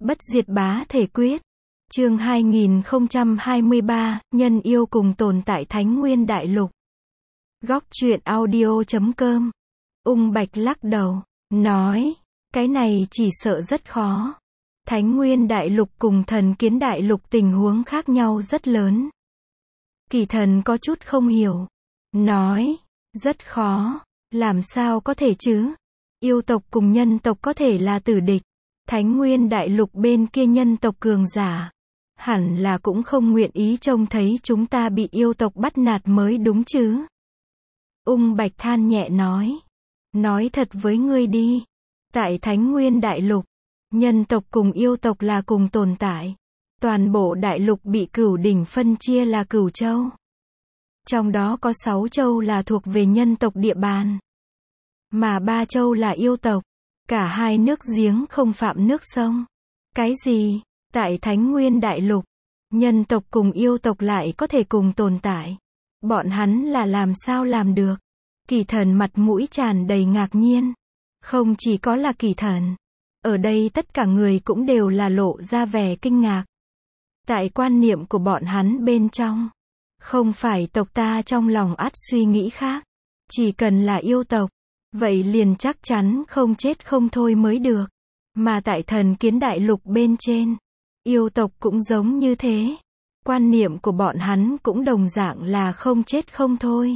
Bất diệt bá thể quyết. Chương 2023, nhân yêu cùng tồn tại Thánh Nguyên Đại Lục. Góc truyện audio.com. Ung Bạch lắc đầu, nói, cái này chỉ sợ rất khó. Thánh Nguyên Đại Lục cùng Thần Kiến Đại Lục tình huống khác nhau rất lớn. Kỳ Thần có chút không hiểu. Nói, rất khó, làm sao có thể chứ? Yêu tộc cùng nhân tộc có thể là tử địch. Thánh Nguyên Đại Lục bên kia nhân tộc cường giả. Hẳn là cũng không nguyện ý trông thấy chúng ta bị yêu tộc bắt nạt mới đúng chứ. Ung Bạch than nhẹ nói. Nói thật với ngươi đi. Tại Thánh Nguyên Đại Lục, nhân tộc cùng yêu tộc là cùng tồn tại. Toàn bộ đại lục bị Cửu Đỉnh phân chia là Cửu Châu. Trong đó có 6 châu là thuộc về nhân tộc địa bàn. Mà 3 châu là yêu tộc. Cả hai nước giếng không phạm nước sông. Cái gì? Tại Thánh Nguyên Đại Lục, nhân tộc cùng yêu tộc lại có thể cùng tồn tại. Bọn hắn là làm sao làm được? Kỳ Thần mặt mũi tràn đầy ngạc nhiên. Không chỉ có là Kỳ Thần. Ở đây tất cả người cũng đều là lộ ra vẻ kinh ngạc. Tại quan niệm của bọn hắn bên trong, không phải tộc ta trong lòng ắt suy nghĩ khác. Chỉ cần là yêu tộc, vậy liền chắc chắn không chết không thôi mới được. Mà tại Thần Kiến Đại Lục bên trên, yêu tộc cũng giống như thế. Quan niệm của bọn hắn cũng đồng dạng là không chết không thôi.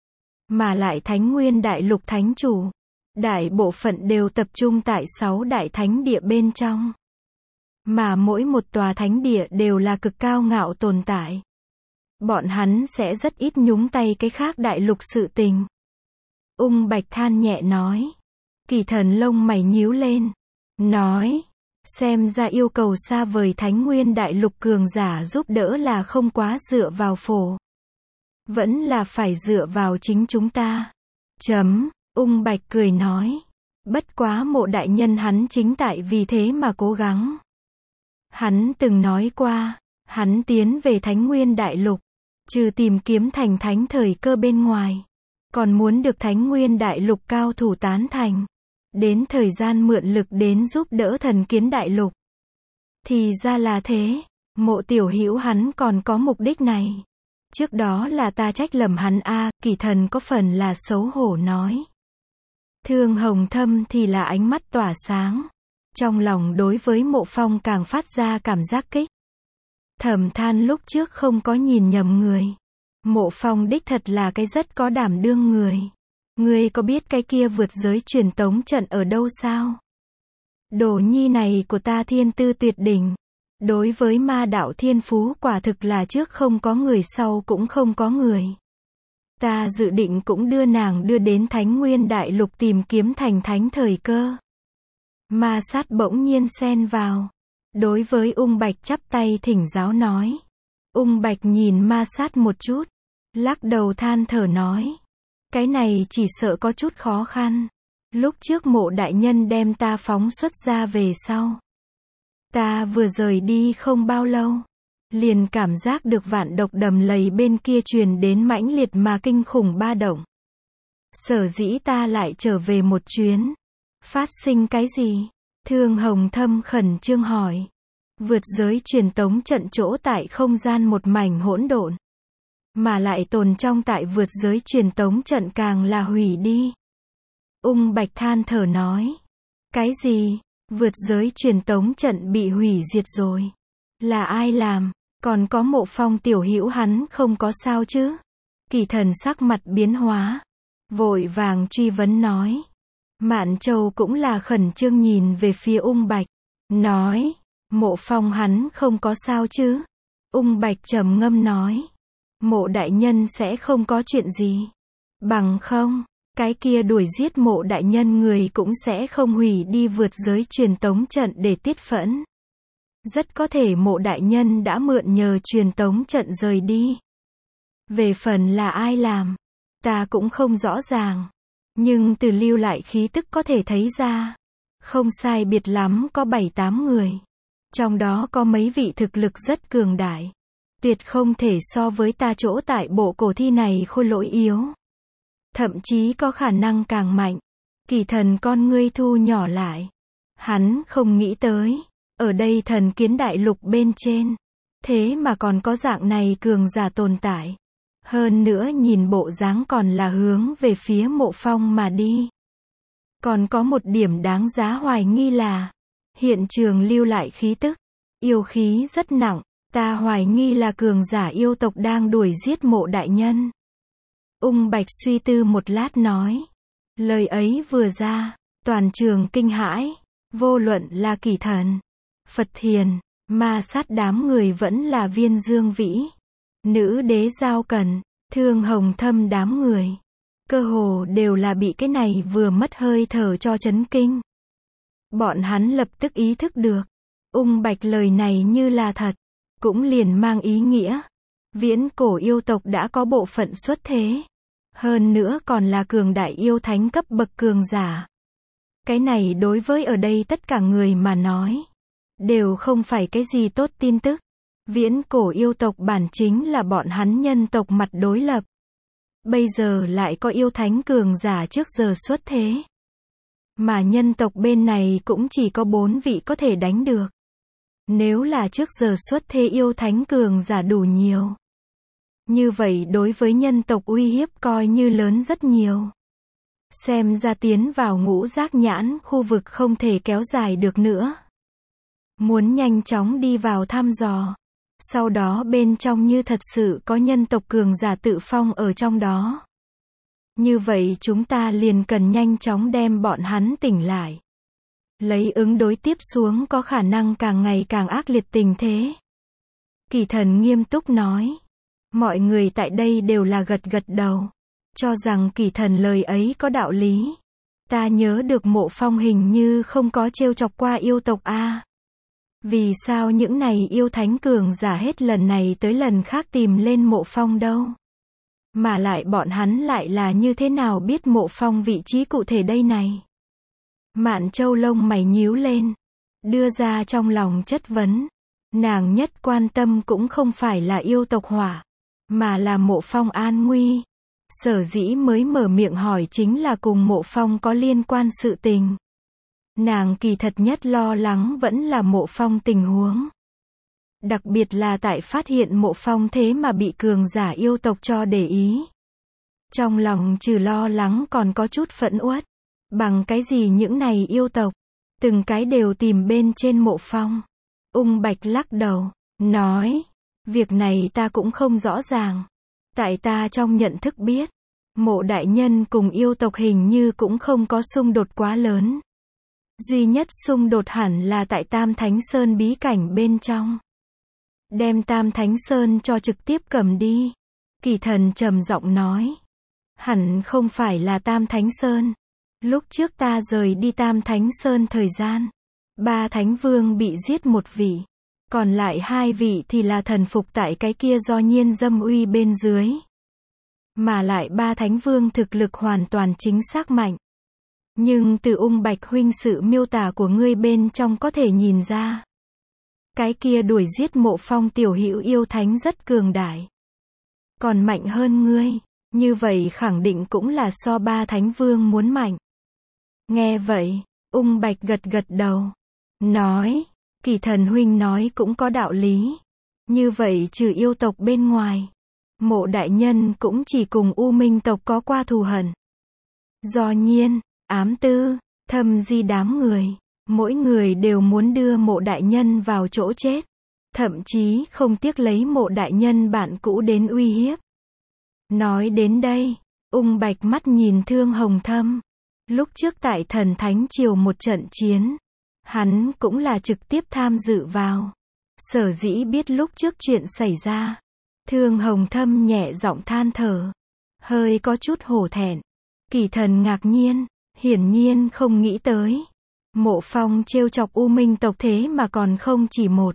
Mà lại Thánh Nguyên Đại Lục thánh chủ, đại bộ phận đều tập trung tại 6 đại thánh địa bên trong. Mà mỗi một tòa thánh địa đều là cực cao ngạo tồn tại. Bọn hắn sẽ rất ít nhúng tay cái khác đại lục sự tình. Ung Bạch than nhẹ nói. Kỳ Thần lông mày nhíu lên. Nói, xem ra yêu cầu xa vời Thánh Nguyên Đại Lục cường giả giúp đỡ là không quá dựa vào phổ. Vẫn là phải dựa vào chính chúng ta. Ung Bạch cười nói. Bất quá Mộ đại nhân hắn chính tại vì thế mà cố gắng. Hắn từng nói qua, hắn tiến về Thánh Nguyên Đại Lục, trừ tìm kiếm thành thánh thời cơ bên ngoài, còn muốn được Thánh Nguyên Đại Lục cao thủ tán thành. Đến thời gian mượn lực đến giúp đỡ Thần Kiến Đại Lục. Thì ra là thế, Mộ tiểu hữu hắn còn có mục đích này. Trước đó là ta trách lầm hắn a. Kỳ Thần có phần là xấu hổ nói. Thương Hồng Thâm thì là ánh mắt tỏa sáng. Trong lòng đối với Mộ Phong càng phát ra cảm giác kích. Thầm than lúc trước không có nhìn nhầm người. Mộ Phong đích thật là cái rất có đảm đương người. Ngươi có biết cái kia vượt giới truyền tống trận ở đâu sao? Đồ nhi này của ta thiên tư tuyệt đỉnh. Đối với ma đạo thiên phú quả thực là trước không có người sau cũng không có người. Ta dự định cũng đưa nàng đưa đến Thánh Nguyên Đại Lục tìm kiếm thành thánh thời cơ. Ma Sát bỗng nhiên xen vào. Đối với Ung Bạch chắp tay thỉnh giáo nói. Ung Bạch nhìn Ma Sát một chút. Lắc đầu than thở nói. Cái này chỉ sợ có chút khó khăn. Lúc trước Mộ đại nhân đem ta phóng xuất ra về sau. Ta vừa rời đi không bao lâu. Liền cảm giác được vạn độc đầm lầy bên kia truyền đến mãnh liệt mà kinh khủng ba động. Sở dĩ ta lại trở về một chuyến. Phát sinh cái gì? Thương Hồng Thâm khẩn trương hỏi. Vượt giới truyền tống trận chỗ tại không gian một mảnh hỗn độn. Mà lại tồn trong tại vượt giới truyền tống trận càng là hủy đi. Ung Bạch than thở nói. Cái gì? Vượt giới truyền tống trận bị hủy diệt rồi. Là ai làm? Còn có Mộ Phong tiểu hữu hắn không có sao chứ? Kỳ Thần sắc mặt biến hóa. Vội vàng truy vấn nói. Mạn Châu cũng là khẩn trương nhìn về phía Ung Bạch. Nói. Mộ Phong hắn không có sao chứ? Ung Bạch trầm ngâm nói. Mộ đại nhân sẽ không có chuyện gì. Bằng không, cái kia đuổi giết Mộ đại nhân người cũng sẽ không hủy đi vượt giới truyền tống trận để tiết phẫn. Rất có thể Mộ đại nhân đã mượn nhờ truyền tống trận rời đi. Về phần là ai làm, ta cũng không rõ ràng. Nhưng từ lưu lại khí tức có thể thấy ra. Không sai biệt lắm có 7-8 người. Trong đó có mấy vị thực lực rất cường đại. Tuyệt không thể so với ta chỗ tại bộ cổ thi này khôi lỗi yếu. Thậm chí có khả năng càng mạnh. Kỳ Thần con ngươi thu nhỏ lại. Hắn không nghĩ tới. Ở đây thần kiến đại lục bên trên. Thế mà còn có dạng này cường giả tồn tại. Hơn nữa nhìn bộ dáng còn là hướng về phía Mộ Phong mà đi. Còn có một điểm đáng giá hoài nghi là, hiện trường lưu lại khí tức, yêu khí rất nặng, ta hoài nghi là cường giả yêu tộc đang đuổi giết Mộ đại nhân. Ung Bạch suy tư một lát nói. Lời ấy vừa ra, toàn trường kinh hãi, vô luận là Kỳ Thần, Phật Thiền, Ma Sát đám người vẫn là Viên Dương Vĩ, Nữ Đế Giao Cần, Thương Hồng Thâm đám người. Cơ hồ đều là bị cái này vừa mất hơi thở cho chấn kinh. Bọn hắn lập tức ý thức được, Ung Bạch lời này như là thật, cũng liền mang ý nghĩa. Viễn cổ yêu tộc đã có bộ phận xuất thế. Hơn nữa còn là cường đại yêu thánh cấp bậc cường giả. Cái này đối với ở đây tất cả người mà nói, đều không phải cái gì tốt tin tức. Viễn cổ yêu tộc bản chính là bọn hắn nhân tộc mặt đối lập. Bây giờ lại có yêu thánh cường giả trước giờ xuất thế. Mà nhân tộc bên này cũng chỉ có 4 vị có thể đánh được. Nếu là trước giờ xuất thế yêu thánh cường giả đủ nhiều, như vậy đối với nhân tộc uy hiếp coi như lớn rất nhiều. Xem ra tiến vào ngũ giác nhãn khu vực không thể kéo dài được nữa. Muốn nhanh chóng đi vào thăm dò. Sau đó bên trong như thật sự có nhân tộc cường giả tự phong ở trong đó. Như vậy chúng ta liền cần nhanh chóng đem bọn hắn tỉnh lại. Lấy ứng đối tiếp xuống có khả năng càng ngày càng ác liệt tình thế. Kỳ Thần nghiêm túc nói. Mọi người tại đây đều là gật gật đầu. Cho rằng Kỳ Thần lời ấy có đạo lý. Ta nhớ được Mộ Phong hình như không có trêu chọc qua yêu tộc a. Vì sao những này yêu thánh cường giả hết lần này tới lần khác tìm lên Mộ Phong đâu? Mà lại bọn hắn lại là như thế nào biết Mộ Phong vị trí cụ thể đây này? Mạn Châu lông mày nhíu lên, đưa ra trong lòng chất vấn. Nàng nhất quan tâm cũng không phải là yêu tộc hỏa, mà là Mộ Phong an nguy. Sở dĩ mới mở miệng hỏi chính là cùng Mộ Phong có liên quan sự tình. Nàng kỳ thật nhất lo lắng vẫn là Mộ Phong tình huống. Đặc biệt là tại phát hiện Mộ Phong thế mà bị cường giả yêu tộc cho để ý. Trong lòng trừ lo lắng còn có chút phẫn uất. Bằng cái gì những này yêu tộc, từng cái đều tìm bên trên Mộ Phong. Ung Bạch lắc đầu, nói, việc này ta cũng không rõ ràng. Tại ta trong nhận thức biết, Mộ đại nhân cùng yêu tộc hình như cũng không có xung đột quá lớn. Duy nhất xung đột hẳn là tại Tam Thánh Sơn bí cảnh bên trong. Đem Tam Thánh Sơn cho trực tiếp cầm đi. Kỳ Thần trầm giọng nói. Hẳn không phải là Tam Thánh Sơn. Lúc trước ta rời đi Tam Thánh Sơn thời gian, 3 Thánh Vương bị giết 1 vị. Còn lại 2 vị thì là thần phục tại cái kia do nhiên dâm uy bên dưới. Mà lại 3 Thánh Vương thực lực hoàn toàn chính xác mạnh. Nhưng từ Ung Bạch huynh sự miêu tả của ngươi bên trong có thể nhìn ra. Cái kia đuổi giết Mộ Phong tiểu hữu yêu thánh rất cường đại. Còn mạnh hơn ngươi, như vậy khẳng định cũng là so 3 Thánh Vương muốn mạnh. Nghe vậy, Ung Bạch gật gật đầu. Nói, Kỳ Thần huynh nói cũng có đạo lý. Như vậy trừ yêu tộc bên ngoài, Mộ đại nhân cũng chỉ cùng U Minh tộc có qua thù hận. Do nhiên, Ám Tư, Thâm Di đám người, mỗi người đều muốn đưa Mộ đại nhân vào chỗ chết. Thậm chí không tiếc lấy Mộ đại nhân bạn cũ đến uy hiếp. Nói đến đây, Ung Bạch mắt nhìn Thương Hồng Thâm. Lúc trước tại Thần Thánh Triều một trận chiến, hắn cũng là trực tiếp tham dự vào. Sở dĩ biết lúc trước chuyện xảy ra. Thương Hồng Thâm nhẹ giọng than thở, hơi có chút hổ thẹn. Kỳ Thần ngạc nhiên, hiển nhiên không nghĩ tới. Mộ Phong trêu chọc U Minh tộc thế mà còn không chỉ một.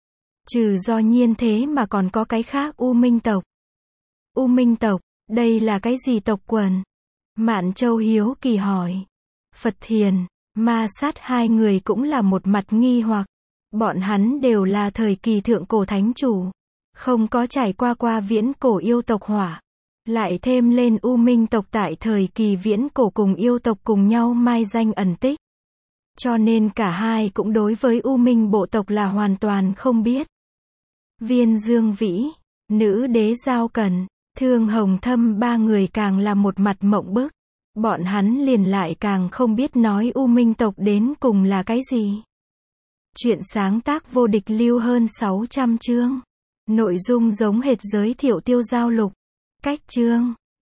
Trừ do nhiên thế mà còn có cái khác U Minh tộc. U Minh tộc, đây là cái gì tộc quần? Mạn Châu hiếu kỳ hỏi. Phật Thiền, Ma Sát hai người cũng là một mặt nghi hoặc. Bọn hắn đều là thời kỳ thượng cổ thánh chủ. Không có trải qua viễn cổ yêu tộc hỏa. Lại thêm lên U Minh tộc tại thời kỳ viễn cổ cùng yêu tộc cùng nhau mai danh ẩn tích. Cho nên cả hai cũng đối với U Minh bộ tộc là hoàn toàn không biết. Viên Dương Vĩ, Nữ Đế Giao Cẩn, Thương Hồng Thâm ba người càng là một mặt mộng bức. Bọn hắn liền lại càng không biết nói U Minh tộc đến cùng là cái gì. Chuyện sáng tác vô địch lưu hơn 600 chương. Nội dung giống hệt giới thiệu Tiêu Giao Lục. Cách chương